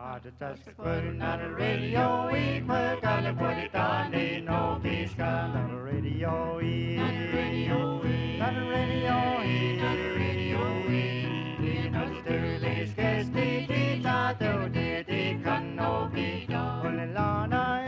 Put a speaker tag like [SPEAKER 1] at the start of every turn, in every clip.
[SPEAKER 1] Putting on the radio, we put on the put it on, ain't no peace on the radio, on the radio, on the radio, on the radio, in the Sturley's guest, they thought they can no be done. Only Lana,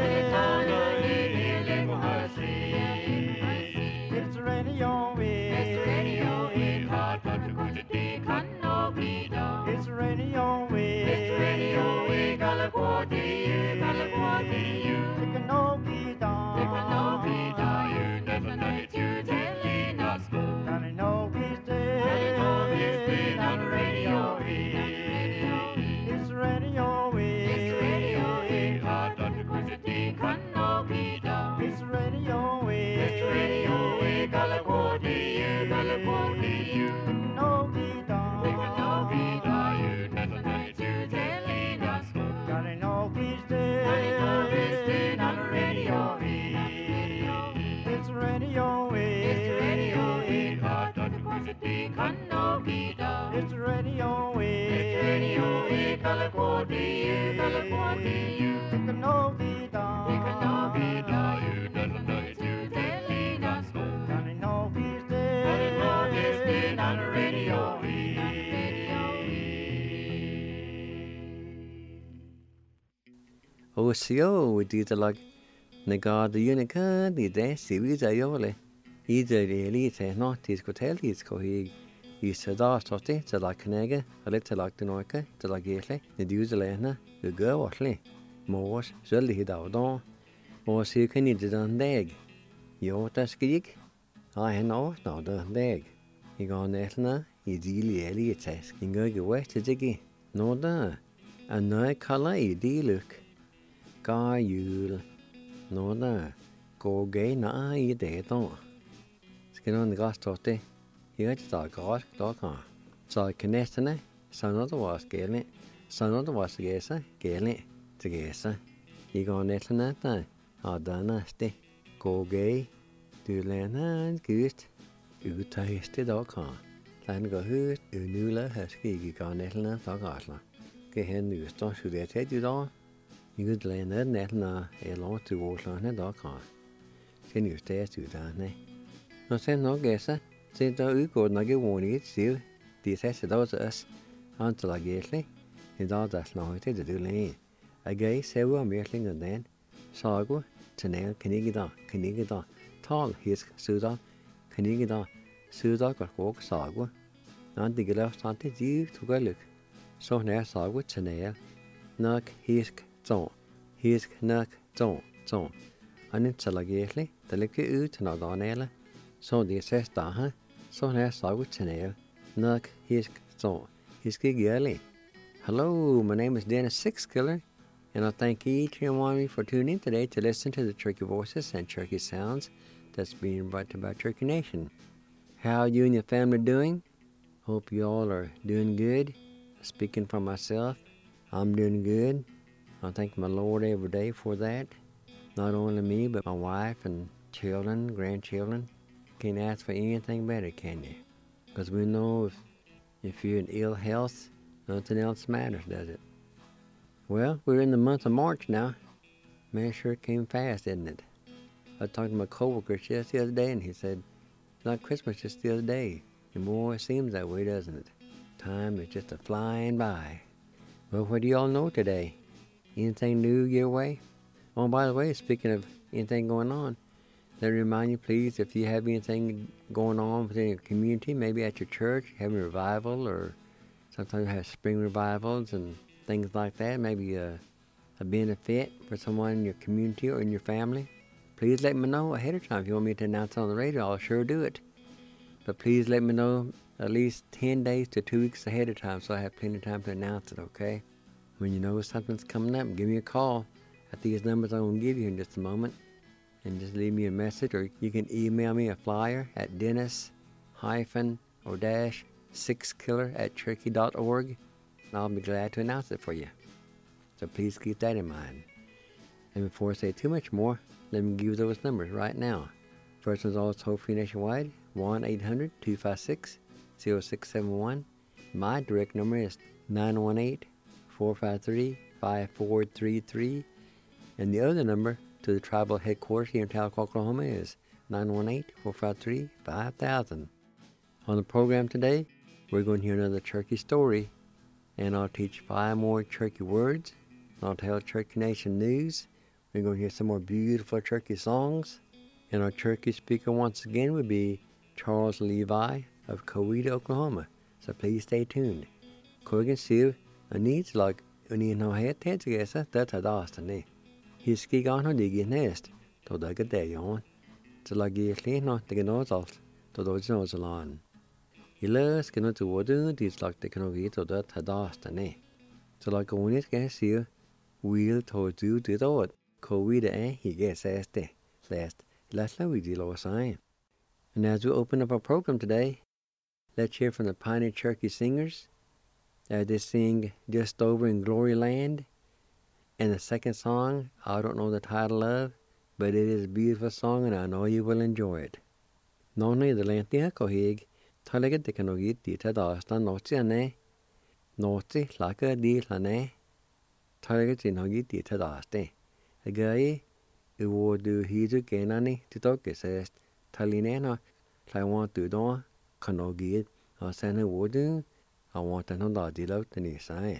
[SPEAKER 1] it's the radio, it's the radio, hard but the good they can no be done. It's the radio, it's the radio, California, California, they can no be done. They can no be done. You never know it, you telling us more. Can I know he's dead? Can I know he's dead on the radio? It's the radio, it's the radio, hard but the good they can no be done. It's the radio, it's the radio, California, California, no be done. They can no be done. You never know it, you telling us more. Can I know he's dead? Can I know he's dead on the radio? It's the radio, it's the radio, hard but the good they can no be done. It's the radio, it's the radio, California, California, they can no be done. They can no be done. You never know it, you telling us more. Can I know he's dead? Can I know he's dead on the radio?
[SPEAKER 2] Og så de der lag negade unika de der series ayole. I det elite nå de skulle tale de skulle I sada stotte til lag knege eller til lag til noe til lag hele. De udelene det gør ordentlig. Mors selv det da og og så kan I det den dag. Jo, der skal ikke. Han over nå den dag. I går nætene I de elite. Ingen gør væk til det. Nå der. En nøje kalder I det lyk. Ga jul. Nå der. Gå gøy nå I det da. Skal noen græs stotte. I vet da græs da kan. Så knæstene. Så når det var skæle. Så når det var skæse. Gæle. Til gæse. I går nætene der. Og der næste. Gå gøy. Du lærer en gyst. Udtagste da kan. Den går højt. Unule her skal I gå nætene da græsler. Skal hen udstå. Så det er tæt I dag. I går lærer nætene. Eller til gårdslerne da kan. Skal I stæst uddannede. Når sen nok gæse. Så der udgår nok I vågnet siv. De sætter da til os. Antal af gæsle. I dag der slår til det du lærer. Jeg gav sæver mærklinger den. Sago. Tænel kan ikke da. Tal hisk sudal. Kan ikke da. Sudal går gå sago. Når de gælder stand til de tog lyk. Så nær sago tænel. Nok hisk så. Hisk nok så. Anden til af gæsle. Der ligger ud til noget andet. Så de sæs der. Så nær sago tænel. Nok hisk så. Hisk ikke ærlig. Hello, my name is Dennis Sixkiller, and I thank each and one of you for tuning in today to listen to the Turkey Voices and Turkey Sounds that's being brought to by Turkey Nation. How are you and your family doing? Hope you all are doing good. Speaking for myself, I'm doing good. I thank my Lord every day for that. Not only me, but my wife and children, grandchildren. Can't ask for anything better, can you? Because we know if you're in ill health, nothing else matters, does it? Well, we're in the month of March now. Man, sure came fast, didn't it? I talked to my coworker just the other day, and he said, it's not Christmas just the other day. And boy, it seems that way, doesn't it? Time is just a-flying by. Well, what do you all know today? Anything new your way? Oh, by the way, speaking of anything going on, let me remind you, please, if you have anything going on within your community, maybe at your church, having a revival, or sometimes you have spring revivals and things like that, maybe a benefit for someone in your community or in your family, please let me know ahead of time. If you want me to announce it on the radio, I'll sure do it. But please let me know at least 10 days to 2 weeks ahead of time so I have plenty of time to announce it, okay? When you know something's coming up, give me a call at these numbers I'm going to give you in just a moment. And just leave me a message, or you can email me a flyer at dennis-sixkiller@turkey.org, and I'll be glad to announce it for you. So please keep that in mind. And before I say too much more, let me give you those numbers right now. First one's all toll-free nationwide, 1-800-256-0671. My direct number is 918-453-5433. And the other number to the tribal headquarters here in Tahlequah, Oklahoma is 918-453-5000. On the program today, we're going to hear another turkey story, and I'll teach 5 more turkey words. I'll tell Turkey Nation news. We're going to hear some more beautiful turkey songs. And our turkey speaker once again would be Charles Levi of Coweta, Oklahoma. So please stay tuned. Corgan Siv, needs like Uni no het tegesa that had asked me. He ski on her digi nest, to the good day on. To like ye clean not the nose off, to those nose along. He loves cannot to water, these like the canoe to that had asked me. So like when it gets here, we'll told you to do it. Coweta, he gets asked it. Let's let we deal with sign. And as we open up our program today, let's hear from the Piney Turkey Singers as they sing Just Over in Glory Land. And the second song, I don't know the title of, but it is a beautiful song and I know you will enjoy it. Nonny the Lantia Kohig, Talaga de Kanogit Dita Dasta Notiane, Noti Laka di Lane, Talaga Tinogit Dita Daste. A guy who would do Hizu Genani to talk says Talinena, I want to do Kanogit, or Santa Wooden, I want to know that deal out the Nisai.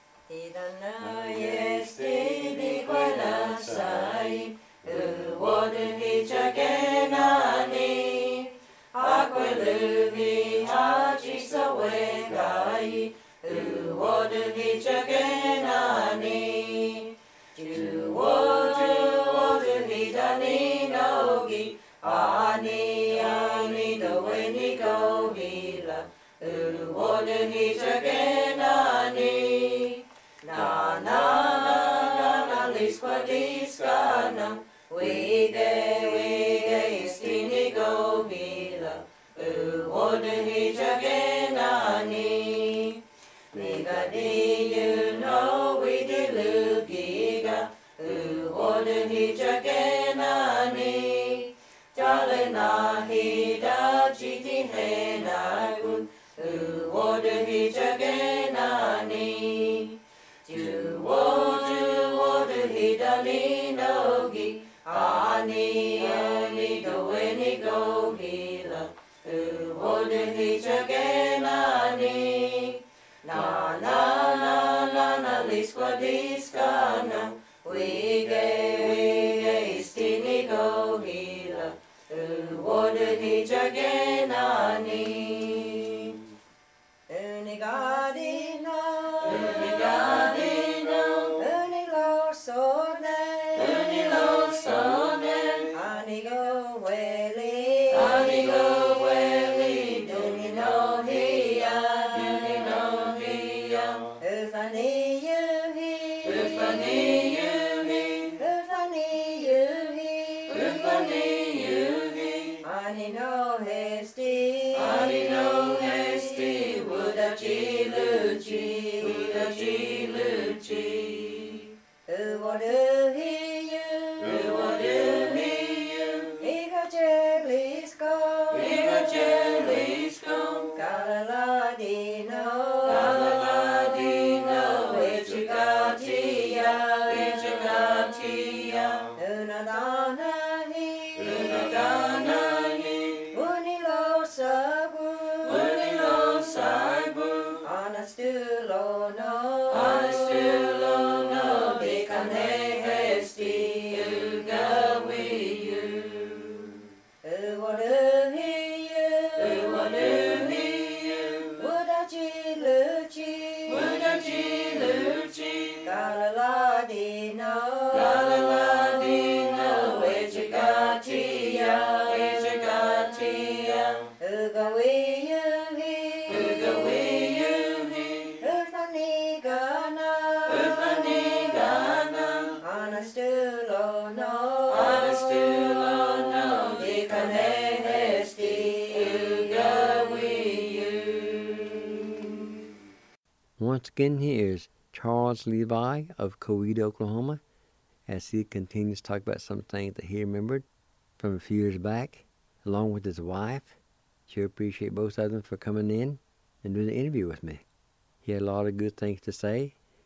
[SPEAKER 2] Once again, here is Charles Levi of Coweta, Oklahoma, as he continues to talk about some things that he remembered from a few years back, along with his wife. Sure appreciate both of them for coming in and doing the interview with me. He had a lot of good things to say,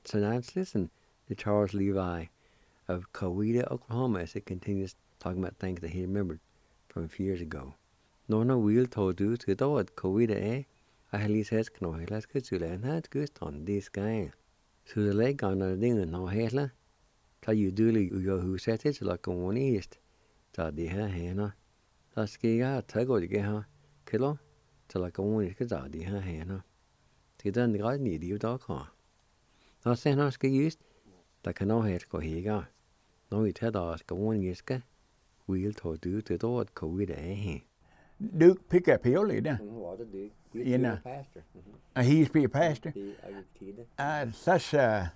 [SPEAKER 2] So now let's listen to Charles Levi of Coweta, Oklahoma, as he continues talking about things that he remembered from a few years ago. No wheel told you to do it, Coweta, I had least has no headless good to land had good on this guy. So the leg on the thing and no headla. Tell you duly you who set it like a one east. That the hana. That's giga, tago to get her, kilo, till like a one is good out the hana. To done the guy need you dog car. Not saying I ski used, like a no head go here. No, it had asked a one yeska. Wheel told you to do it, Coweta,
[SPEAKER 3] Duke pick up hill, there.
[SPEAKER 2] What a dude.
[SPEAKER 3] You know.
[SPEAKER 2] Pastor.
[SPEAKER 3] He used to be a pastor. Such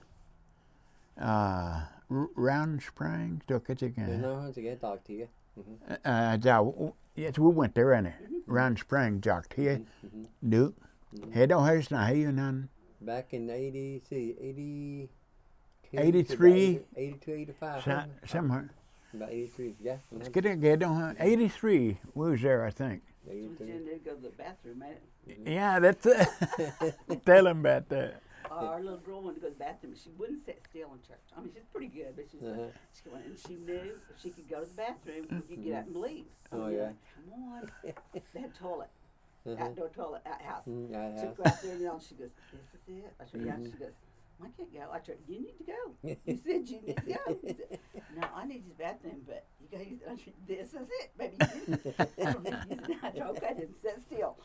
[SPEAKER 3] Round Springs, took it again.
[SPEAKER 2] No, to get dog to you.
[SPEAKER 3] Yes, we went there, and Round Springs, talked here. Duke. He don't have no hay none.
[SPEAKER 2] Back in 83,
[SPEAKER 3] 83,
[SPEAKER 2] 82, 85.
[SPEAKER 3] somewhere.
[SPEAKER 2] About 83, yeah.
[SPEAKER 3] Let's get it, don't have 83. We was there, I think.
[SPEAKER 4] Jen did go to the bathroom, man.
[SPEAKER 3] Yeah, that's it. Tell him about that.
[SPEAKER 4] Our little girl wanted to go to the bathroom, but she wouldn't sit still in church. I mean, she's pretty good, but she went, and she knew if she could go to the bathroom, we could get up and leave.
[SPEAKER 2] Oh, yeah.
[SPEAKER 4] Come on. They had a toilet, outdoor toilet, outhouse.
[SPEAKER 2] Outhouse.
[SPEAKER 4] Took her out there, and she goes, "This is it." I said, "Yeah." She goes, "I can't go." I said, "You need to go." You said you need to go. He said, "No, I need to use the bathroom, but you go use it." I said, "This is it, baby. I don't need to use it." I said, "Okay, then sit still."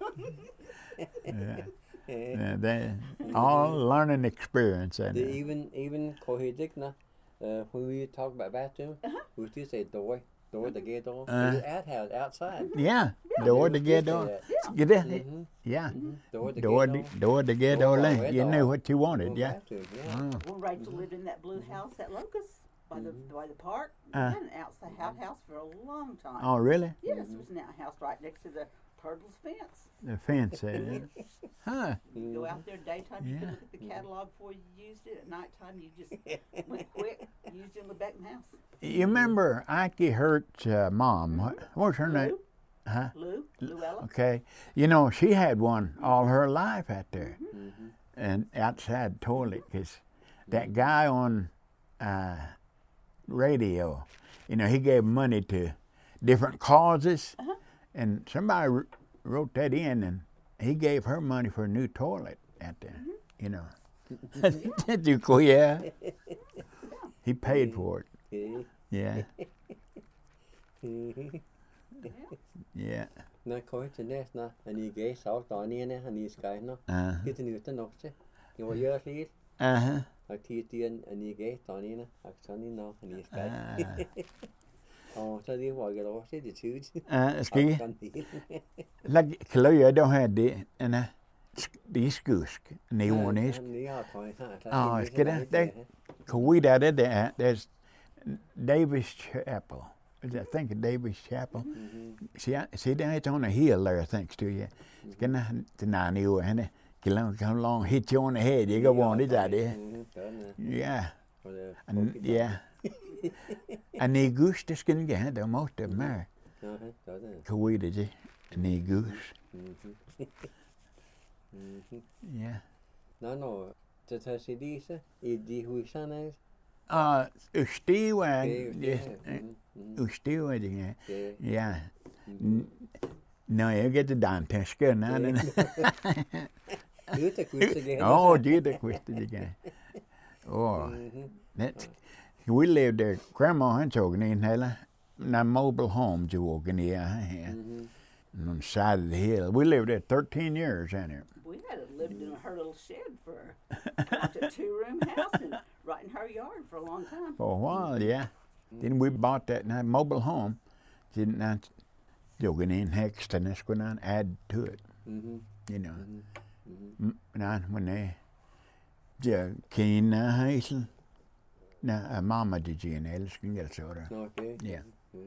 [SPEAKER 3] Yeah, they all learning experience.
[SPEAKER 2] Even Cohidigna, when we talk about bathroom, we still say door the gate door. Outhouse, outside.
[SPEAKER 3] Yeah, door to get door. Get it? Yeah. Door to get door. You knew what you wanted, yeah.
[SPEAKER 4] Well, Rachel lived in that blue house at Locust by the park. We had an outside outhouse for a long time.
[SPEAKER 3] Oh, really?
[SPEAKER 4] Yes, it was an outhouse right next to the Turtles fence.
[SPEAKER 3] The fence, huh?
[SPEAKER 4] You go out there daytime, you could look at the catalog before you used it. At nighttime, you just went quick, used it in the back of the house.
[SPEAKER 3] You remember Ike Hurt's mom? What was her name? Huh?
[SPEAKER 4] Luella.
[SPEAKER 3] Okay. You know, she had one all her life out there. And outside toilet, because that guy on radio, you know, he gave money to different causes. And somebody wrote that in, and he gave her money for a new toilet out there, you know. Yeah. He paid for it. Yeah. Yeah.
[SPEAKER 2] Nå kommer til næsten, og ni gav så der ene, han i skæren, og det er nyt nok til. Det var jo lidt. Og tiden, og ni gav der ene, og sådan en nok, han i skæren. Og så det var jo også det tydeligt.
[SPEAKER 3] Skal like Chloe, I don't have det, and det skusk, neonisk. Oh, skal det? Coweta, there's Davis Chapel. I think of Davis Chapel. See, it's on a hill there, thanks to you. It's gonna deny you, and it come along, hit you on the head. You go on, is that it? Yeah. Yeah. And the goose that's going to get the most of them there. Coweta, and the goose. Yeah.
[SPEAKER 2] No, to touch these, the husana.
[SPEAKER 3] Ustiva, yeah. No, you get the dentist, now. Oh, do the question again. Oh, that's. We lived there. Grandma had chosen in hella. Now mobile homes you walking here, on the side of the hill. We lived there 13 years in here.
[SPEAKER 4] We had lived in her little shed for a 2-room house and right in her yard for a long time.
[SPEAKER 3] For a while, yeah. Then we bought that mobile home. Didn't I? Jogging in next, and that's going to add to it. You know. Now when they keen Hazel. No, Mama did you and Alice can get soda.
[SPEAKER 2] Okay.
[SPEAKER 3] Yeah.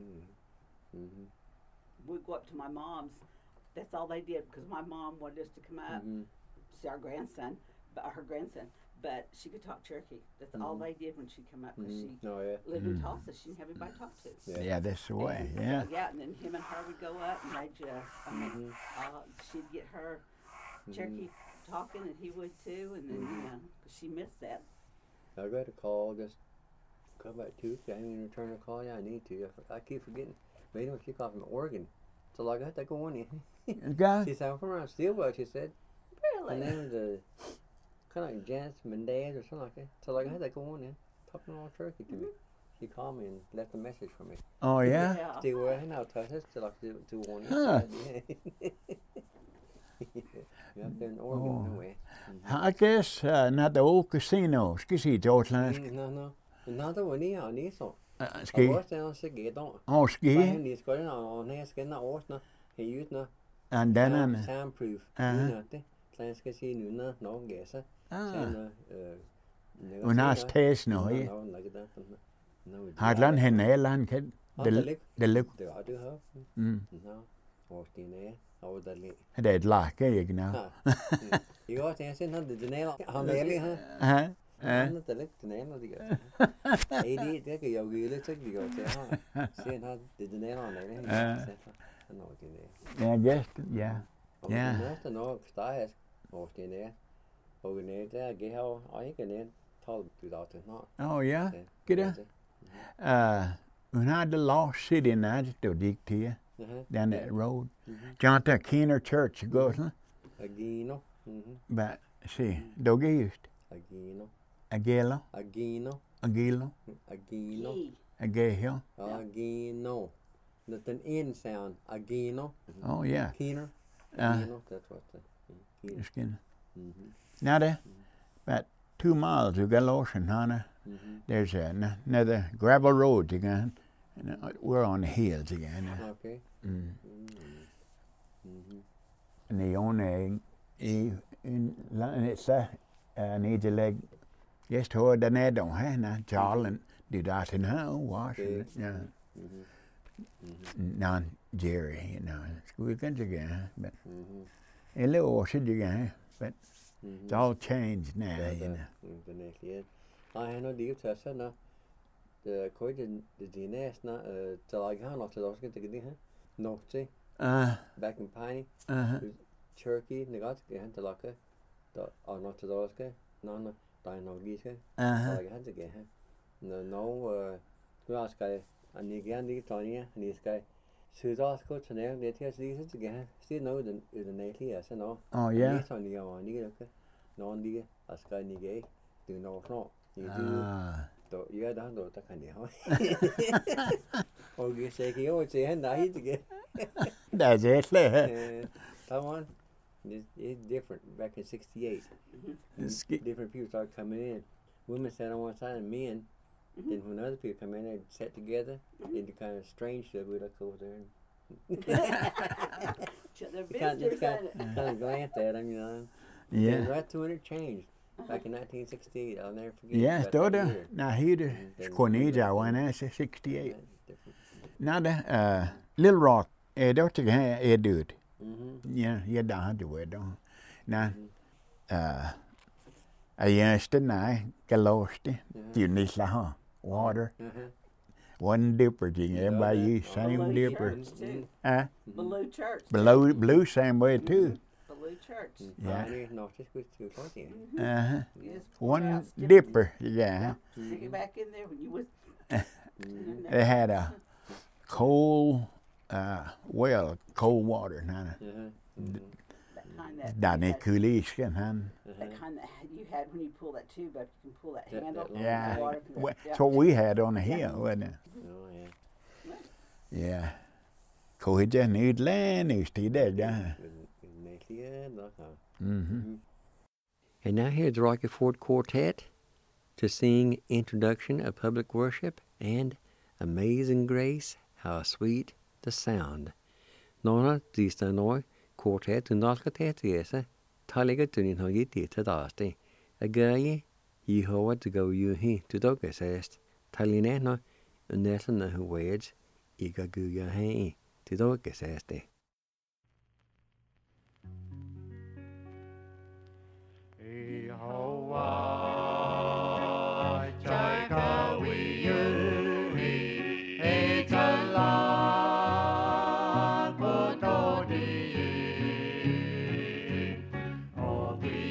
[SPEAKER 4] We'd go up to my mom's. That's all they did because my mom wanted us to come up, see our grandson, her grandson. But she could talk Cherokee. That's all they did when she come up because she lived in Tulsa. She didn't have anybody to talk to.
[SPEAKER 3] Yeah, that's the way. Yeah.
[SPEAKER 4] Yeah, and then him and her would go up, and they just, she'd get her Cherokee talking, and he would too, and then, 'cause she missed that.
[SPEAKER 2] I got a call just come back Tuesday. I didn't even return a call. Yeah, I need to. I keep forgetting. Maybe when she called from Oregon. So I got to go on in.
[SPEAKER 3] Guy?
[SPEAKER 2] She said, I'm from around Steelwell, she said.
[SPEAKER 4] Really?
[SPEAKER 2] And then the kind of like Janice Mendez or something like that. So I had to go on in, talking all turkey to me. She called me and left a message for me.
[SPEAKER 3] Oh, yeah?
[SPEAKER 2] Still wearing out touch. That's still like to one.
[SPEAKER 3] Huh.
[SPEAKER 2] You're up there in Oregon, no way.
[SPEAKER 3] I guess not the old casino. Skal si Georgeland.
[SPEAKER 2] No. Another one here, ni så.
[SPEAKER 3] Ski.
[SPEAKER 2] I was down to get on.
[SPEAKER 3] Oh, ski.
[SPEAKER 2] Bahen de skal on her skal na årsna. He ut na.
[SPEAKER 3] And then
[SPEAKER 2] Soundproof. Det. Så skal sige nu na no gæsser.
[SPEAKER 3] Hun har stage nu, ja. Hadland henne land kan det luk.
[SPEAKER 2] Det var det her. Nå. Årsdine. Og der lige.
[SPEAKER 3] Det er et lak, ikke nå.
[SPEAKER 2] I går til sen han det næler. Han er lige her. Han det lidt den næler de gør. Det kan jeg jo lidt så de gør til her. Sen han det næler han er. Nå det.
[SPEAKER 3] Ja, just ja.
[SPEAKER 2] Ja. Næste nok stadig årsdine. Og det der gæher og ikke ned. 12 2000 nå.
[SPEAKER 3] Oh ja. Get it. Hun har the Lost City night to dig til. Down that road. John to Keener Church goes, huh?
[SPEAKER 2] Agino.
[SPEAKER 3] But see, Dogist.
[SPEAKER 2] Agino.
[SPEAKER 3] Agelo.
[SPEAKER 2] Agino.
[SPEAKER 3] Agilo.
[SPEAKER 2] Agino.
[SPEAKER 3] Agehio.
[SPEAKER 2] Agino. Not an in sound. Agino.
[SPEAKER 3] Oh yeah.
[SPEAKER 2] Keener. Agino. That's what the
[SPEAKER 3] skin. Now there, about 2 miles you got lost in Hannah. There's another gravel road again. And we're on the hills again.
[SPEAKER 2] Okay.
[SPEAKER 3] And the only it's need to like just hold the net on her Charles and do that in her wash. Yeah. Non Jerry, we can again, but a little wash again, but it's all changed now,
[SPEAKER 2] I know the test now. The quite the DNS now till I got not to those get to get here. No, see. Back in Piney. Turkey, they got to get to like not to those guys. No, Dino Geese. I had to get here. No, glass guy, and you get the Tony, and this guy. So that's good to know. They tell you to get still know the nightly, yes, no.
[SPEAKER 3] Oh, yeah.
[SPEAKER 2] On the one, you get no, the as guy, you get do no. You do. Yeah, that's what I can do. Oh, you say, you say, and I hate to get.
[SPEAKER 3] That's it.
[SPEAKER 2] That one is different. Back in '68, different people started coming in. Women sat on one side and men. Then when other people come in, they sat together. Into kind of strange stuff we look over there. Kind of glance at them,
[SPEAKER 3] Yeah.
[SPEAKER 2] And right to interchange. Back in 1968, I'll never forget.
[SPEAKER 3] Yes, daughter. Now here, Cornelia, when I say 68. Now the Little Rock, daughter, dude. Yeah, you don't have to wear them. Now, I used to know, Galosti, you need water. One dipper, everybody use same dipper.
[SPEAKER 4] Below church.
[SPEAKER 3] Blue same way too.
[SPEAKER 4] Below church.
[SPEAKER 3] Yeah.
[SPEAKER 4] Yes,
[SPEAKER 3] One dipper, yeah.
[SPEAKER 4] Stick it back in there when you was.
[SPEAKER 3] They had a cold cold water. Danny Coolish can
[SPEAKER 4] That kind that you had when you pull that tube up, you can pull that handle.
[SPEAKER 3] Yeah,
[SPEAKER 4] The water can
[SPEAKER 3] that's what we had on the hill, wasn't it?
[SPEAKER 2] Oh, yeah.
[SPEAKER 3] Yeah. Cô just need land is there, yeah.
[SPEAKER 2] And now here's the Rocky Ford Quartet to sing Introduction of Public Worship and Amazing Grace, How Sweet the Sound. Nona Distanoi Quartet to Nalkatet, yes, Taliga to Nogiti to Dasti. A guy, Yehovah to go you he to Dogasest, Talineno, and Nelson who wage, Iga Guya he to Dogasesti.
[SPEAKER 1] Oh,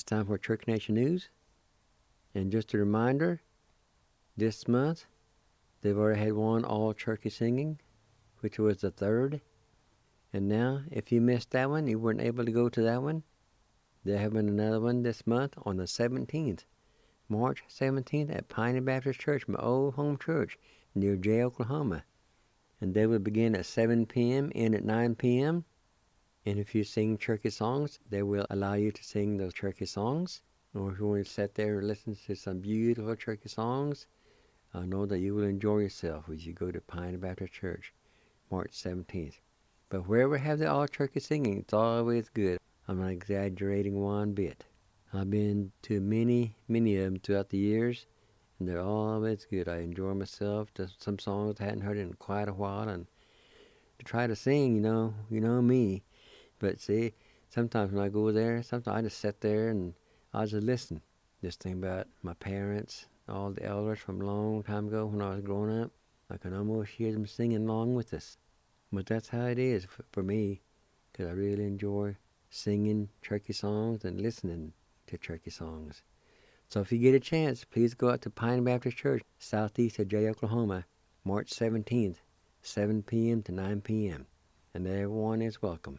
[SPEAKER 2] It's time for Church Nation News. And just a reminder, this month, they've already had one all-turkey singing, which was the 3rd. And now, if you missed that one, you weren't able to go to that one, they're having another one this month on the 17th. March 17th at Pioneer Baptist Church, my old home church, near Jay, Oklahoma. And they will begin at 7 p.m. and at 9 p.m. And if you sing turkey songs, they will allow you to sing those turkey songs. Or if you want to sit there and listen to some beautiful turkey songs, I know that you will enjoy yourself as you go to Pioneer Baptist Church, March 17th. But wherever have the all-turkey singing, it's always good. I'm not exaggerating one bit. I've been to many of them throughout the years, and they're always good. I enjoy myself. There's some songs I hadn't heard in quite a while, and to try to sing, you know me. But see, sometimes when I go there, sometimes I just sit there and I just listen. Just think about my parents, all the elders from a long time ago when I was growing up. I can almost hear them singing along with us. But that's how it is for me, because I really enjoy singing turkey songs and listening to turkey songs. So if you get a chance, please go out to Pioneer Baptist Church, southeast of Jay, Oklahoma, March 17th, 7 p.m. to 9 p.m. And everyone is welcome.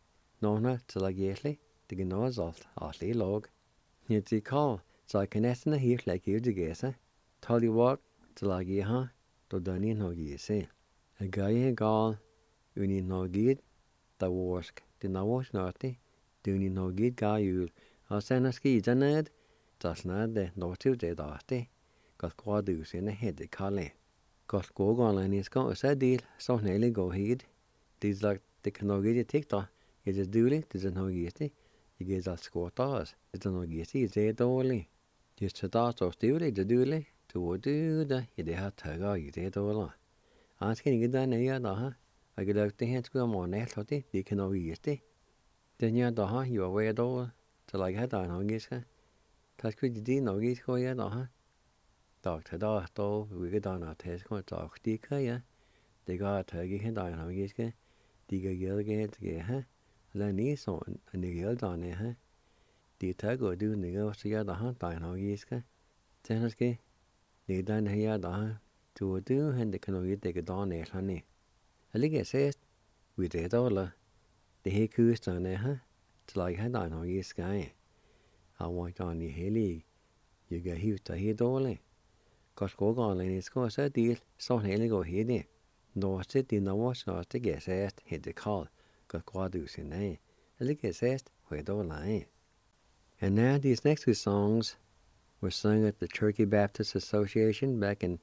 [SPEAKER 2] Nóna til að gæsli, det gnås alt I log. Nyt I call, så I can estimate here like you to guess. Tell you what, til að gæha, to dani no gæse. A guy gal, uni no gid, da worsk, the na wash naughty, duni no gid gayul, a sena ski janed, das na de no to de dati, got quadus in a head de kale. Got go on and is go a deal, so nearly go heed. These like the canogid tikta. Is it duly? Is it no gitty? You get that squat ours. Is it no gitty? Is it dolly? Just to that or duly, the duly, to do the, you have to go, you did all. Asking you get down here, I get out the hands go on that, you can no gitty. Then you are you away at all, till I had on Hongiska. That's good, you did no git go yet, Doctor, though, we get on our test, go talk, yeah. They got a turkey and on Hongiska. Diga gilgate, yeah. Lenny so a nigel down there, the tago do nigel to the hunt by no giska. Tenneski, they done here to do and the canoe take a down there, honey. A ligga says, we did all the hickoos down there, till I had on no giska. I want on the hilly, you get huge to hear dolly. Cause go on and it's going to deal, so nearly go here. No, sit in the wash not to get asked, hit the call. Got quadus in there. A little says, where don't lie. And now these next two songs were sung at the Turkey Baptist Association back in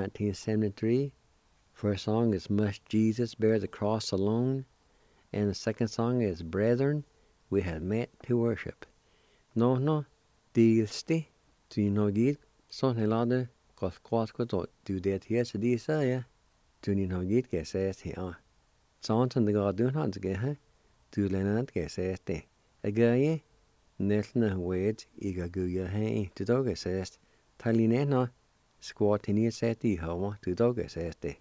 [SPEAKER 2] 1973. First song is Must Jesus Bear the Cross Alone? And the second song is Brethren, We Have Met to Worship. No, dilsti, do you know gid? Something like got quad do that here, so these are ya. Do you know gid get says here? Sånn det går dun hans gehe, du lenat geseste. A guy, nesna wed, iga guya hey, to dogesest. Talinena, squat in your seti homa, to dogeseste.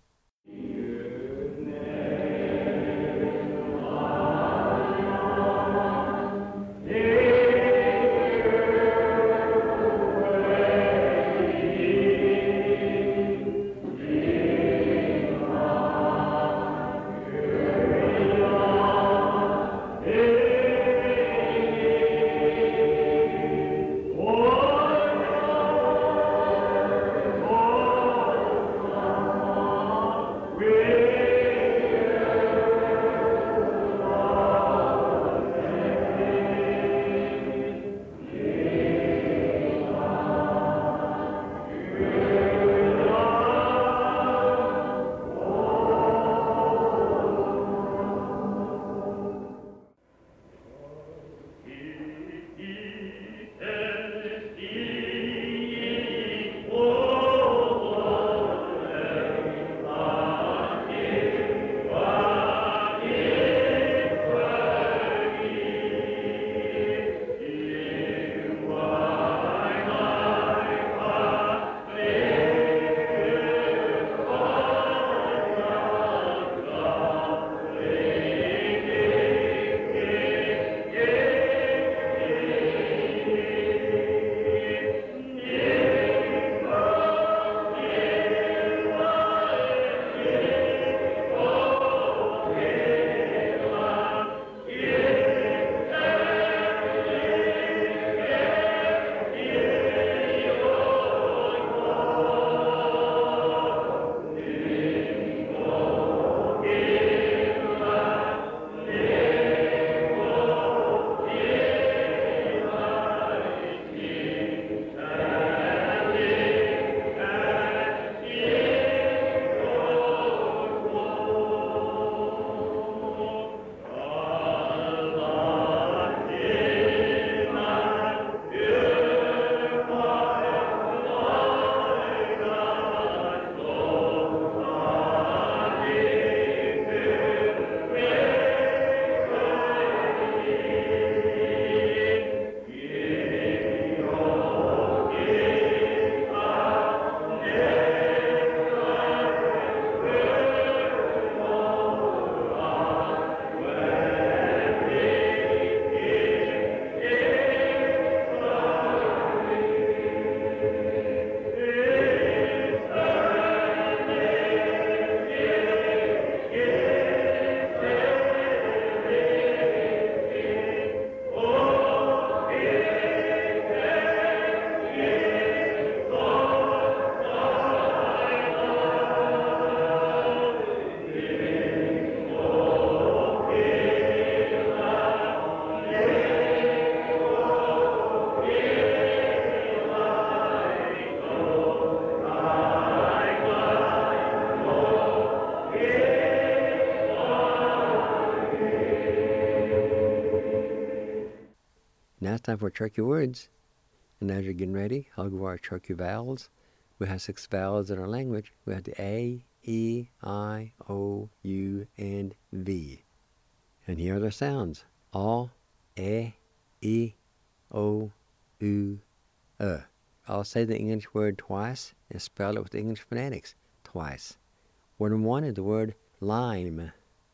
[SPEAKER 2] time for Cherokee words. And as you're getting ready, I'll go over our Cherokee vowels. We have 6 vowels in our language. We have the A, E, I, O, U, and V. And here are the sounds. A, E, O, U, I'll say the English word twice and spell it with the English phonetics twice. Word number 1 is the word lime.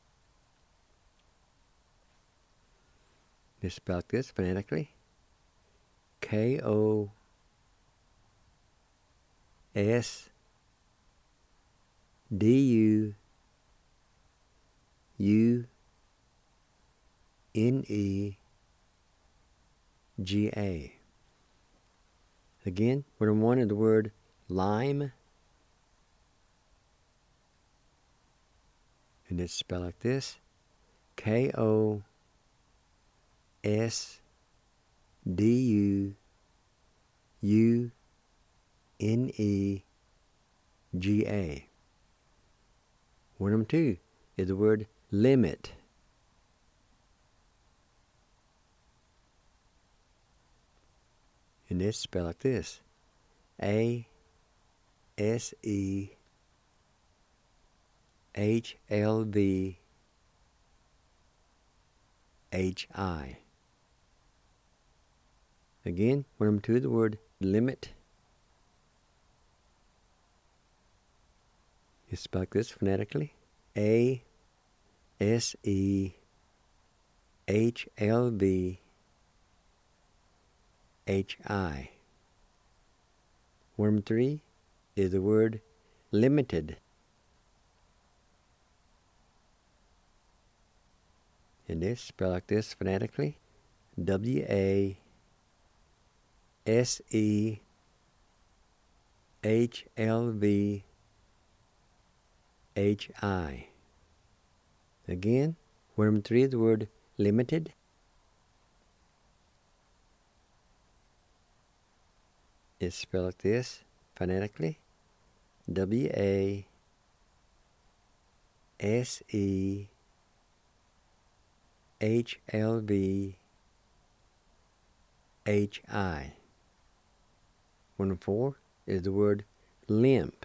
[SPEAKER 2] Just spell this phonetically. K-O-S-U-G-A. Again, word number 1 is the word lime. And it's spelled like this. K-O-S-D-U-U-N-E-G-A. Word number 2 is the word limit. And it's spelled like this. A-S-E-H-L-V-H-I. Again, word number 2 is the word limit. It's spelled like this phonetically. A-S-E-H-L-V-H-I. Word number 3 is the word limited. And it's spelled like this phonetically. W-A-S-E-H-L-V-H-I. Again, word number 3 is the word limited. It's spelled like this phonetically. W-A-S-E-H-L-V-H-I. Word number 4 is the word limp.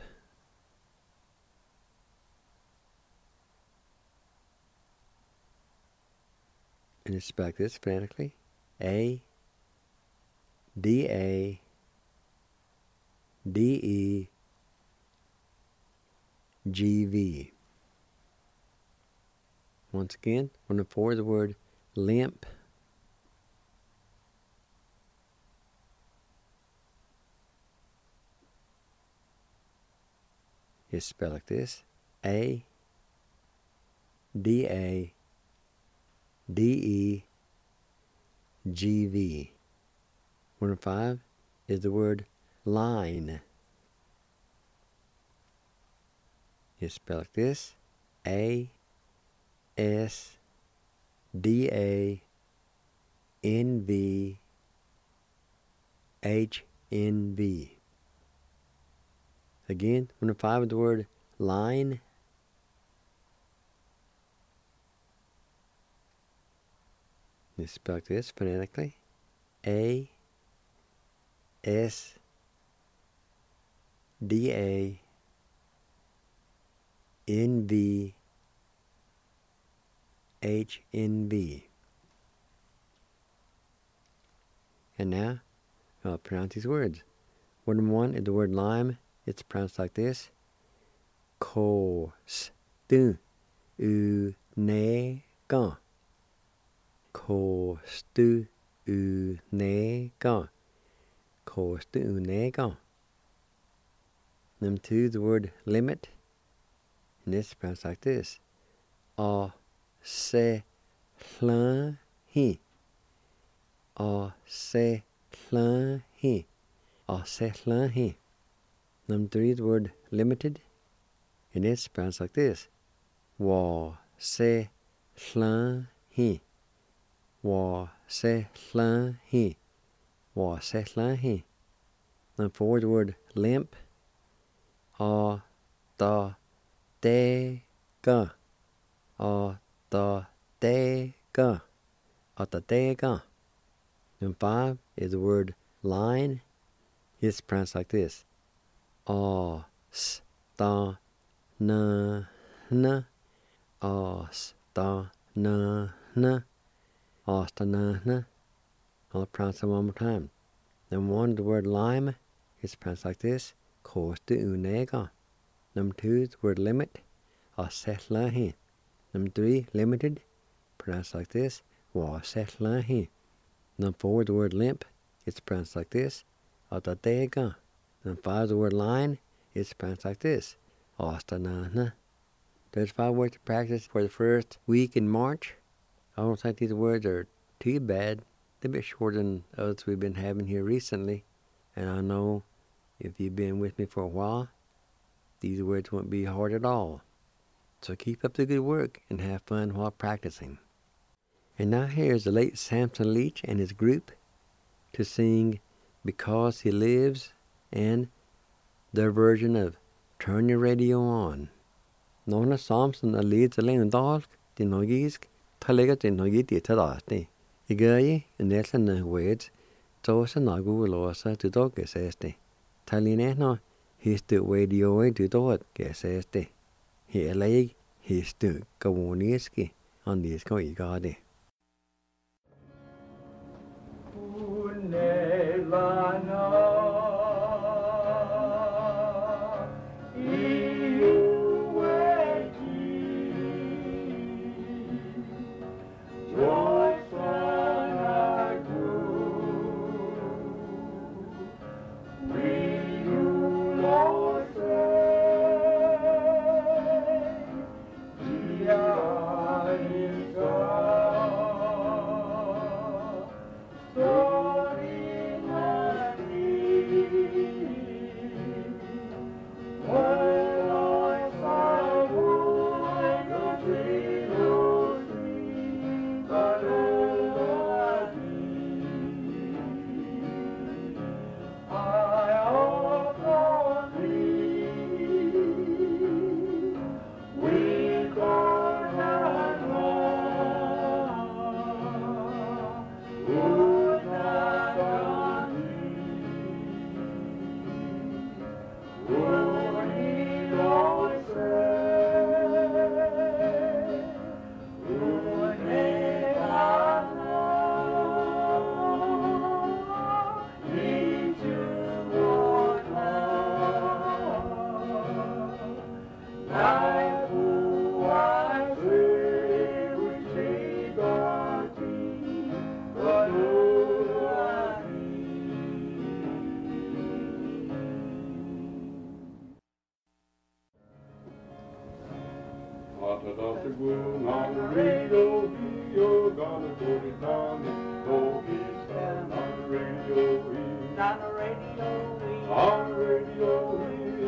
[SPEAKER 2] And it's spelled like this phonetically. A-D-A-D-E-G-V. Once again, word number 4 is the word limp. It's spelled like this. A-D-A-D-E-G-V. Word number 5 is the word line. It's spelled like this. A-S-D-A-N-V-H-N-V. Again, word number 5 is the word line. It's spelled like this phonetically. A-S-D-A-N-V-H-N-V. And now, I'll pronounce these words. Word number 1 is the word lime. It's pronounced like this. Ko-stu-u-ne-ga. Ko-stu-u-ne-ga. Ko-stu-u-ne-ga. Number 2 is the word limit. And it's pronounced like this. A-se-hlan-hi. A-se-hlan-hi. A-se-hlan-hi. Number 3 is the word limited. And it's pronounced like this. Wa-se-hlan-hi. Wa-se-hlan-hi. Wa-se-hlan-hi. Number 4 is the word limp. A-ta-te-ga. A-ta-te-ga. A-ta-te-ga. Number 5 is the word line. It's pronounced like this. A, S, Ta, Na, Na. A, S, Ta, Na, Na. A, S, Ta, Na, Na. I'll pronounce it one more time. Number 1, the word lime. It's pronounced like this. Koste unega. Number 2 is the word limit. Asetlahi. Number 3, limited. Pronounced like this. Wasetlahi. Number 4, the word limp. It's pronounced like this. Atatega. Number 5, the word line. It's pronounced like this. Astanana. There's 5 words to practice for the first week in March. I don't think these words are too bad. They're a bit shorter than others we've been having here recently. And I know if you've been with me for a while, these words won't be hard at all. So keep up the good work and have fun while practicing. And now here's the late Samson Leach and his group to sing Because He Lives and their version of Turn Your Radio On. Nona Samson a leads a lane dog, the Nogisk, Talega the Nogiti Tadasti. Igayi, and Nelson the words, Tosa Nagu Losa to dog este. Talineno, he's the radio to dog este. He leg, he's the Gawoniski on this Goigadi.
[SPEAKER 1] On the radio, you're gonna put it down. Go get down on the radio. On the radio, on the radio.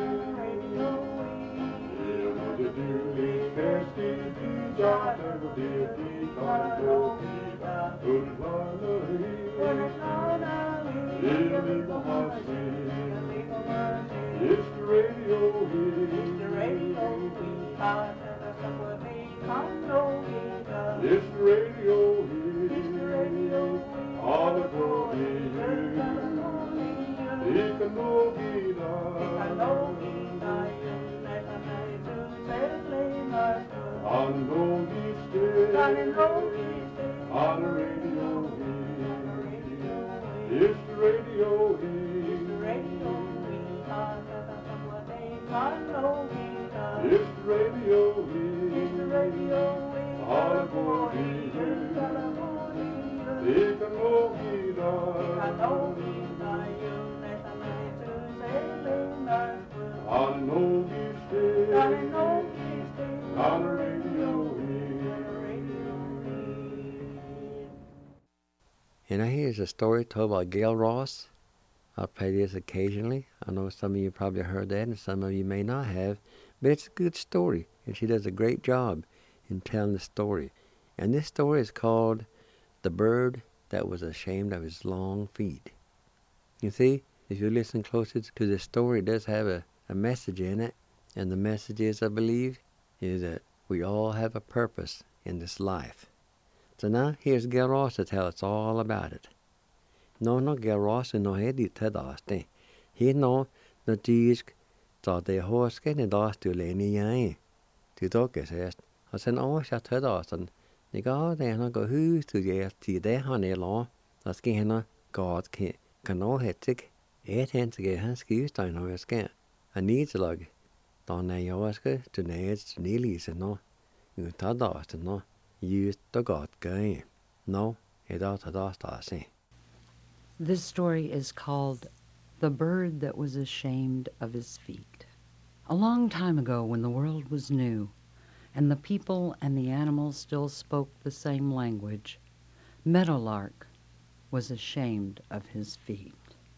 [SPEAKER 1] Yeah, what to do is nasty things I never did. Gonna go put it on the radio. Leave my heart sing. It's the radio. It's the radio. It's the radio, it's the radio, all the glory, it can no be done, on no stay, on the radio, it's the radio, it's the radio, it's the radio, all the glory, it can no be done, on no stay, on the radio.
[SPEAKER 2] And now here's a story told by Gail Ross. I'll play this occasionally. I know some of you probably heard that and some of you may not have, but it's a good story and she does a great job in telling the story. And this story is called The Bird That Was Ashamed of His Long Feet. You see, if you listen closely to this story, it does have a message in it. And the message is, I believe, is that we all have a purpose in this life. So now here's Gail Ross to tell us all about it. no garage no hedi tadaste. He no disk da det horske ne da stuleni jeg. Du dokke sest. Og sen oversatt tadasten. Niga det han går hus til jeg til det han la. Da skal han god kan no hetik. Hentige han skivstein og skal. Han nidlag. Da jeg overske til næs nilise no. Tadasten no. Just og god gøy. No, tadastase.
[SPEAKER 5] This story is called The Bird That Was Ashamed of His Feet. A long time ago, when the world was new, and the people and the animals still spoke the same language, Meadowlark was ashamed of his feet.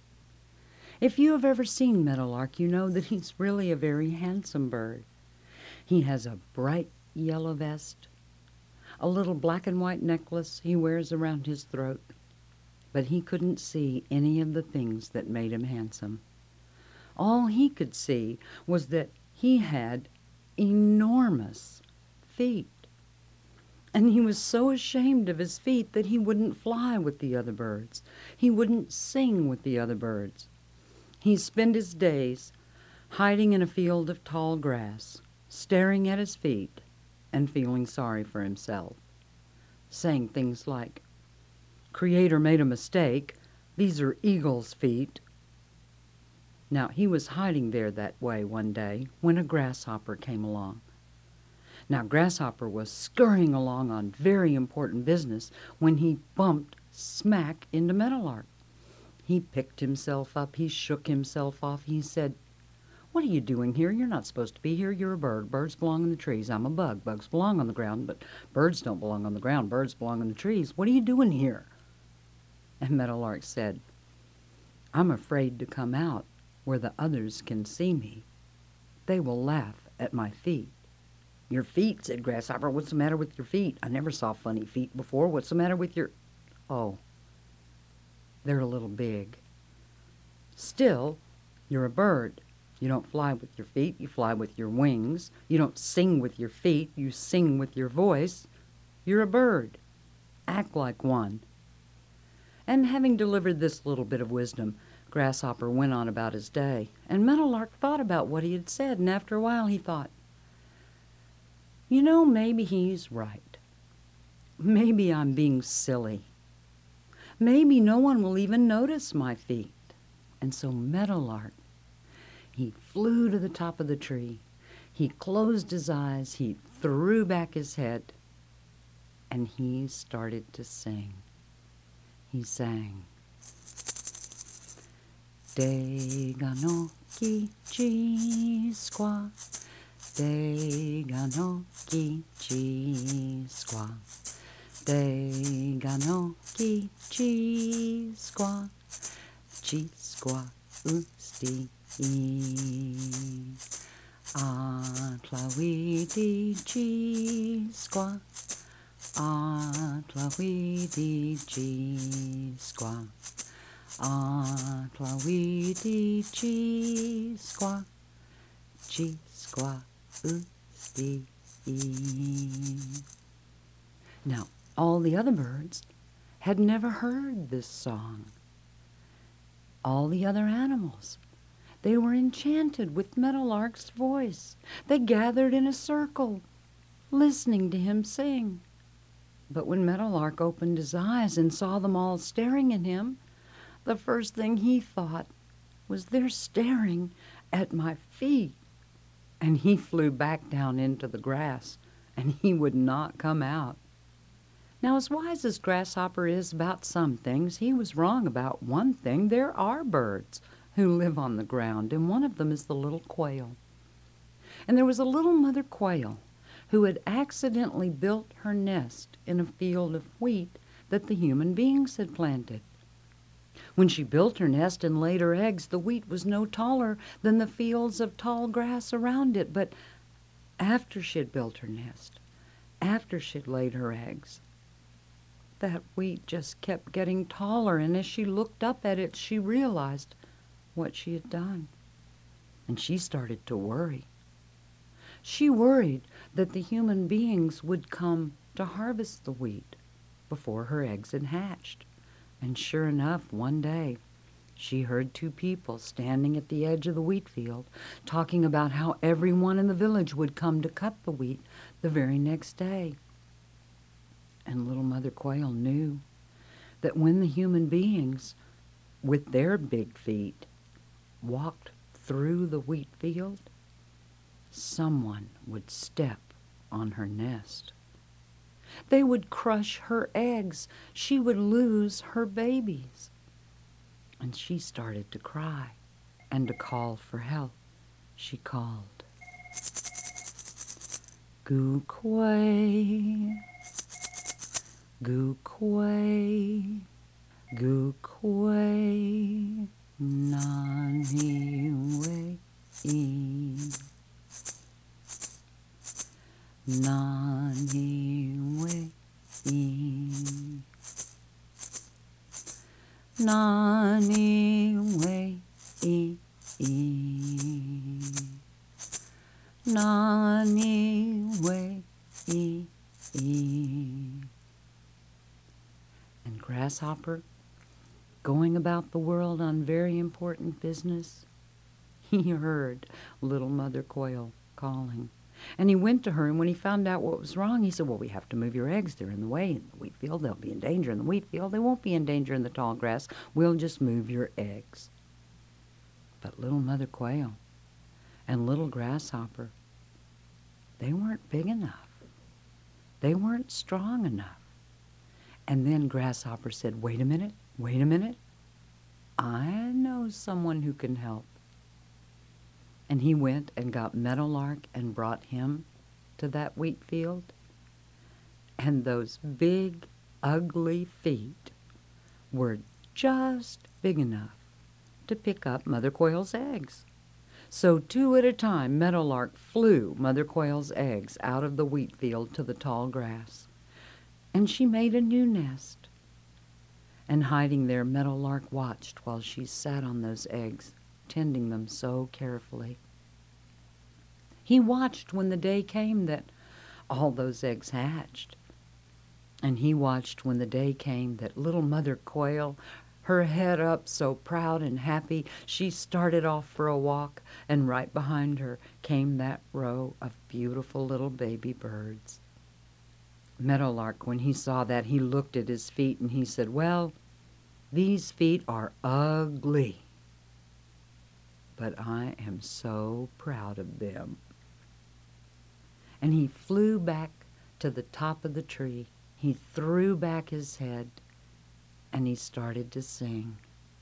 [SPEAKER 5] If you have ever seen Meadowlark, you know that he's really a very handsome bird. He has a bright yellow vest, a little black and white necklace he wears around his throat, but he couldn't see any of the things that made him handsome. All he could see was that he had enormous feet. And he was so ashamed of his feet that he wouldn't fly with the other birds. He wouldn't sing with the other birds. He spent his days hiding in a field of tall grass, staring at his feet and feeling sorry for himself, saying things like, "Creator made a mistake. These are eagle's feet." Now, he was hiding there that way one day when a grasshopper came along. Now, Grasshopper was scurrying along on very important business when he bumped smack into Meadowlark. He picked himself up, he shook himself off, he said, "What are you doing here? You're not supposed to be here. You're a bird. Birds belong in the trees. I'm a bug. Bugs belong on the ground, but birds don't belong on the ground. Birds belong in the trees. What are you doing here?" And Meadowlark said, "I'm afraid to come out where the others can see me. They will laugh at my feet." "Your feet," said Grasshopper. "What's the matter with your feet? I never saw funny feet before. What's the matter with your—" "Oh, they're a little big." "Still, you're a bird. You don't fly with your feet, you fly with your wings. You don't sing with your feet, you sing with your voice. You're a bird. Act like one." And having delivered this little bit of wisdom, Grasshopper went on about his day. And Meadowlark thought about what he had said, and after a while he thought, "You know, maybe he's right. Maybe I'm being silly. Maybe no one will even notice my feet." And so Meadowlark, he flew to the top of the tree. He closed his eyes, he threw back his head, and he started to sing. He sang, "Dega no kichi squaw, Dega no kichi squaw, Dega no kichi squaw, chi squaw usti Atlawidi chi squaw, Atlawidi chi squaw, Atlawidi chi squaw, chi squaw usti. Now, all the other birds had never heard this song. All the other animals, they were enchanted with Meadowlark's voice. They gathered in a circle, listening to him sing. But when Meadowlark opened his eyes and saw them all staring at him, the first thing he thought was, "They're staring at my feet." And he flew back down into the grass, and he would not come out. Now, as wise as Grasshopper is about some things, he was wrong about one thing. There are birds who live on the ground, and one of them is the little quail. And there was a little mother quail who had accidentally built her nest in a field of wheat that the human beings had planted. When she built her nest and laid her eggs, the wheat was no taller than the fields of tall grass around it. But after she had built her nest, after she had laid her eggs, that wheat just kept getting taller, and as she looked up at it, she realized what she had done. And she started to worry. She worried that the human beings would come to harvest the wheat before her eggs had hatched. And sure enough, one day, she heard two people standing at the edge of the wheat field talking about how everyone in the village would come to cut the wheat the very next day. And little Mother Quail knew that when the human beings, with their big feet, walked through the wheat field, someone would step on her nest. They would crush her eggs. She would lose her babies. And she started to cry and to call for help. She called, "Goo quay, goo quay, goo quay, nani way, nani way, nani way, nani way. And Grasshopper, going about the world on very important business, he heard little Mother Quail calling. And he went to her, and when he found out what was wrong, he said, "Well, we have to move your eggs. They're in the way in the wheat field. They'll be in danger in the wheat field. They won't be in danger in the tall grass. We'll just move your eggs." But little Mother Quail and little Grasshopper, they weren't big enough. They weren't strong enough. And then Grasshopper said, wait a minute. I know someone who can help." And he went and got Meadowlark and brought him to that wheat field. And those big, ugly feet were just big enough to pick up Mother Quail's eggs. So 2 at a time, Meadowlark flew Mother Quail's eggs out of the wheat field to the tall grass. And she made a new nest. And hiding there, Meadowlark watched while she sat on those eggs, tending them so carefully. He watched when the day came that all those eggs hatched. And he watched when the day came that little Mother Quail, her head up so proud and happy, she started off for a walk, and right behind her came that row of beautiful little baby birds. Meadowlark, when he saw that, he looked at his feet and he said, "Well, these feet are ugly, but I am so proud of them." And he flew back to the top of the tree. He threw back his head and he started to sing.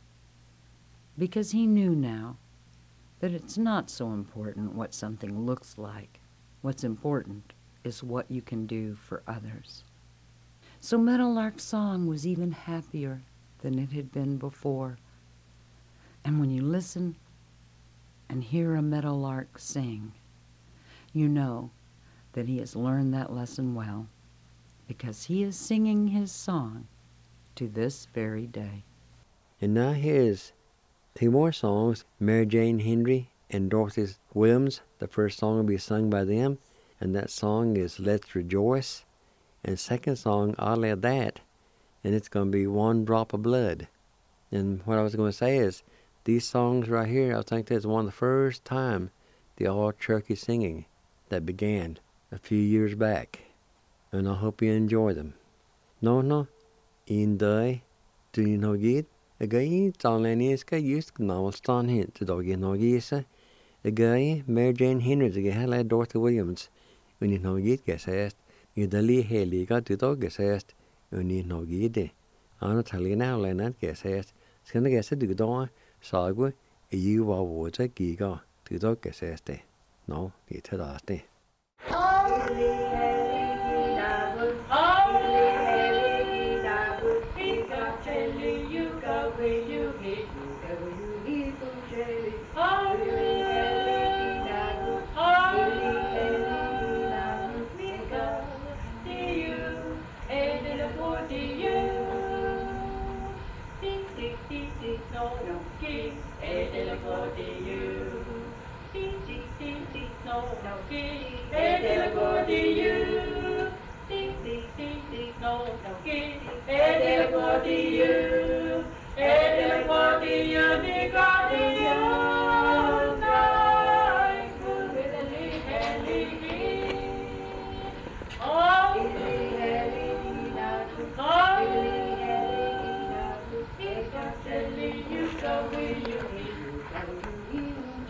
[SPEAKER 5] Because he knew now that it's not so important what something looks like. What's important is what you can do for others. So Meadowlark's song was even happier than it had been before. And when you listen and hear a meadowlark sing, you know that he has learned that lesson well, because he is singing his song to this very day.
[SPEAKER 2] And now here's 2 more songs, Mary Jane Henry and Dorothy Williams. The first song will be sung by them, and that song is Let's Rejoice. And second song, Oddly at That, and it's going to be One Drop of Blood. And what I was going to say is, these songs right here, I think that's one of the first time the all-turkey singing that began a few years back. And I hope you enjoy them. No, in day, do you know it? A guy, Talaniska used to know stand here to dog in Nogisa. A guy, Mary Jane Henry, the guy, Dorothy Williams, when you know it, guess asked, you dali heliga to dog, guess asked, when you know it. I'm not telling you now, Leonard, guess asked. Skin the guess at the door, Sagwa, a you are water giga to dog, guess asked. No, it's a last day.
[SPEAKER 1] You.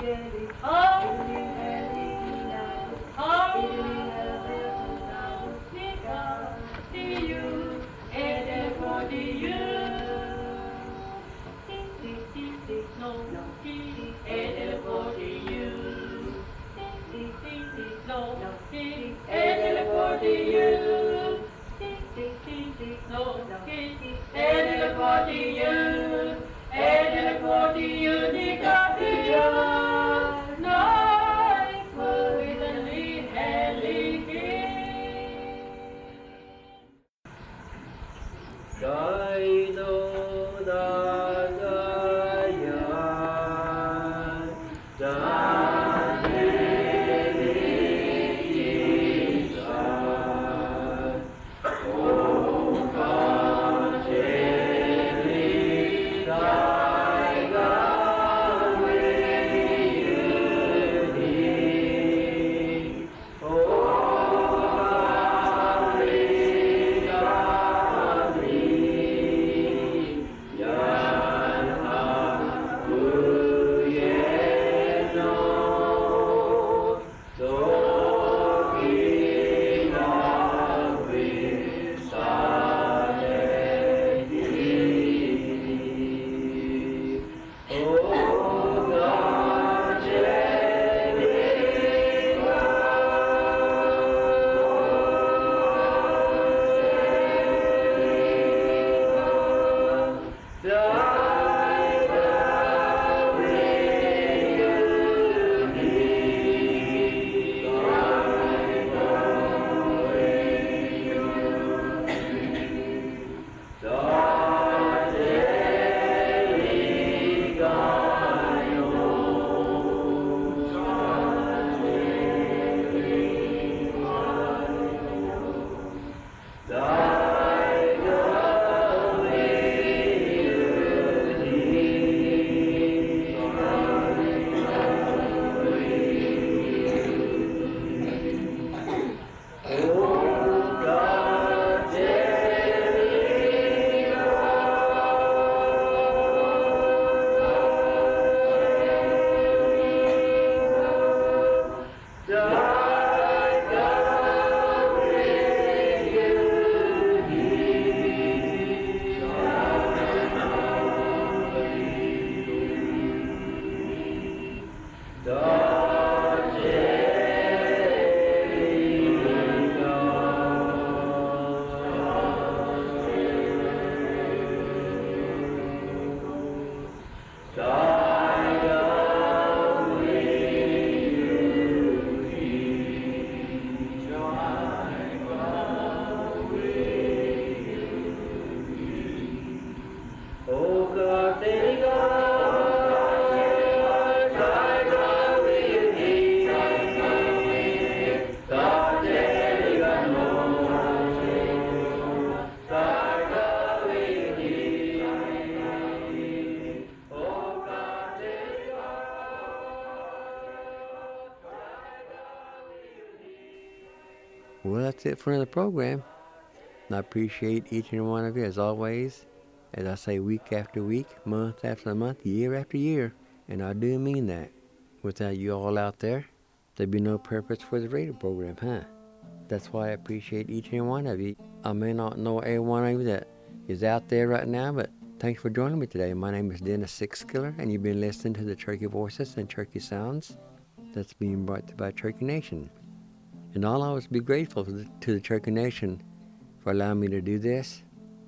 [SPEAKER 2] Well, that's it for another program. And I appreciate each and every one of you, as always. As I say, week after week, month after month, year after year. And I do mean that. Without you all out there, there'd be no purpose for the radio program, huh? That's why I appreciate each and every one of you. I may not know every one of you that is out there right now, but thanks for joining me today. My name is Dennis Sixskiller, and you've been listening to the Cherokee Voices and Cherokee Sounds that's being brought to you by Cherokee Nation. And I'll always be grateful to the Cherokee Nation for allowing me to do this.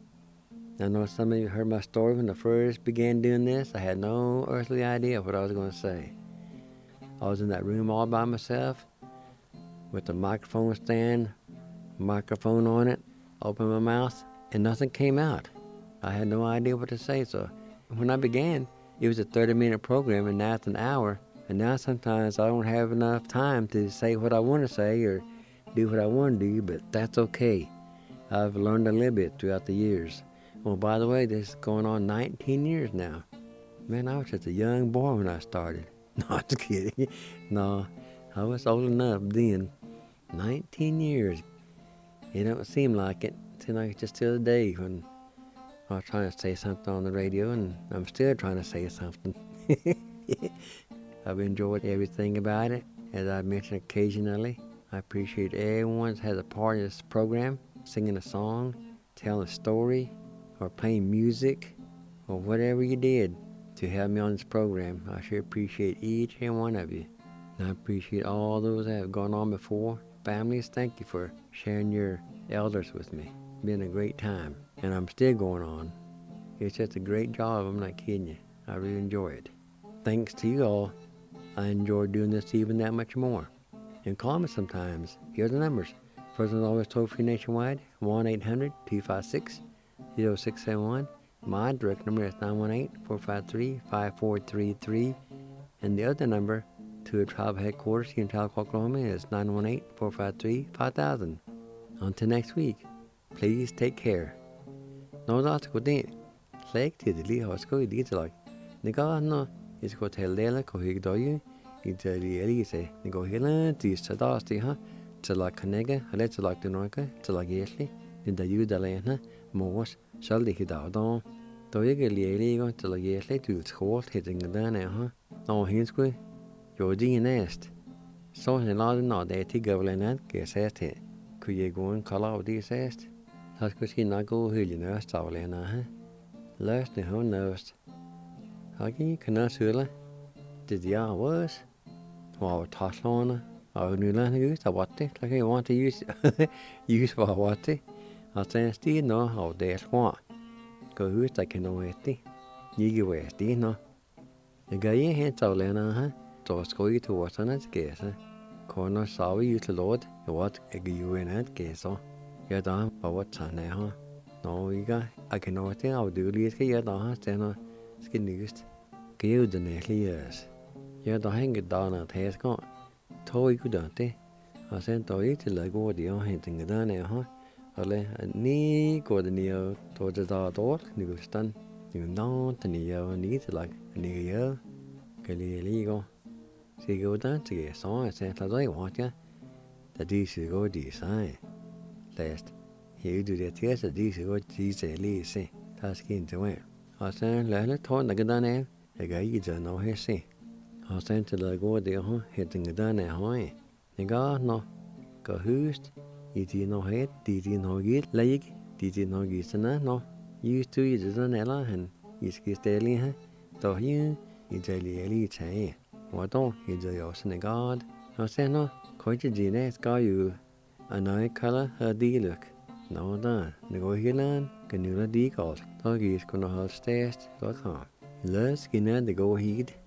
[SPEAKER 2] I know some of you heard my story when I first began doing this. I had no earthly idea what I was going to say. I was in that room all by myself with a microphone stand, microphone on it, opened my mouth, and nothing came out. I had no idea what to say. So when I began, it was a 30-minute program, and now it's an hour. And now sometimes I don't have enough time to say what I want to say or do what I want to do, but that's okay. I've learned a little bit throughout the years. Well, by the way, this is going on 19 years now. Man, I was just a young boy when I started. No, I'm just kidding. No, I was old enough then. 19 years. It don't seem like it. It seemed like it's just the other day when I was trying to say something on the radio, and I'm still trying to say something. I've enjoyed everything about it, as I've mentioned occasionally. I appreciate everyone that's had a part in this program, singing a song, telling a story, or playing music, or whatever you did to have me on this program. I sure appreciate each and one of you. And I appreciate all those that have gone on before. Families, thank you for sharing your elders with me. It's been a great time, and I'm still going on. It's just a great job, I'm not kidding you. I really enjoy it. Thanks to you all, I enjoy doing this even that much more. And call me sometimes. Here are the numbers. First one's always toll-free nationwide, 1-800-256-0671. My direct number is 918-453-5433. And the other number to a tribe headquarters here in Tahlequah, Oklahoma is 918-453-5000. Until next week, please take care. No, that's good day. Like to the Lee House go to like. Nigano is go tell Lela go higdoyu. It's a Elise. Go Helen, this Sadasti, huh? To like Canega, let's like the Norca, to like Yesli, in the Udalena, Moss, Shaldi Hidadon. Do you get Liego to like Yesli to school hitting the Dana, huh? No, Hinsque, your D nest. So in all not that he governed guess at it. Could you go and call out this est? That's because he not go who you know, Stavlena, huh? Last the who knows. How can you cannot sula? Did the was? Well, Taslona. I knew nothing use the water, like I want to use for water. I say, still know how there's one. Go who's like a no etty. You give away, still no. The guy in hands of Lena, huh? So it's going to what's on its guess, huh? Corner saw you to Lord, what a you in that guess, huh? You're done, but what's on there, huh? No, you got, I can know what thing I'll do, least get your done, stand on skin used. Give the next years. You're the hang it down at hair's gone. Thôi cứ đợt thế, họ sẽ tới thì lại qua đi họ hiện tình người ta này ha, họ lại ní qua đi nhiều thôiจะต่อtốt nhiều stan nhiều nó thì nhiều ní thì lại nhiều cái gì có, thì cái đó thì cái số sẽ là đối ngoại chứ, tại đi sự có đi sai, last hiểu được cái thế là đi sự có đi sẽ lý sẽ, ta skin cho vậy, họ sẽ lại nó thôi là cái đó này, cái gì giờ nó hết sẽ. Họ sẽ til at gå det og helt en dag nær høj. Det gør nå. Gør høst. I de nå het, de nå gitt leik, de nå gittene nå. Just du i det eller han. I skal stille her. Da her i det lige tage. Og da i det jo sådan god. Og så nå, køjte de næ skal jo en nøje kalder her de luk. Nå da, det går hele kan nu lade de godt. Da gis kunne holde stærst, da kan. Lad skinne det går hit.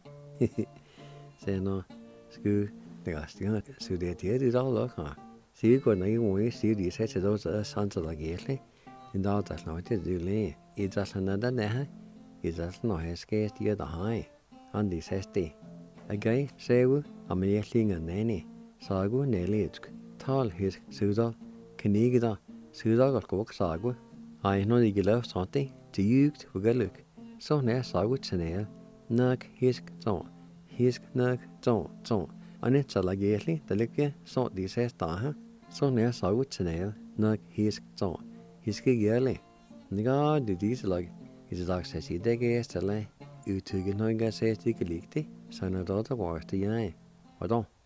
[SPEAKER 2] Thế nó cứ 내가 지금 수대 뒤에도 나올까 시고 나이 오이 시리 세세도 산자라 게래 인다다 나한테 들리 이자선나다 내 이자선 너해스게 뒤에다 하이 안디 세스티 아가이 세우 아메리아링은 내니 사고 내리츠 탈 히스 수다 그니기다 수다가 꼭 사고 아이 너니 길어 산티 지유트 부갈룩 소네 사고 츠네 nak hisk zo hisk nak zo ane chalageli dalike so dise sta so ne sagu chne nak hisk zo hiske gele niga didis lag izak se sidege stelle utugen hoga se stigelikti sana data var det jag vadå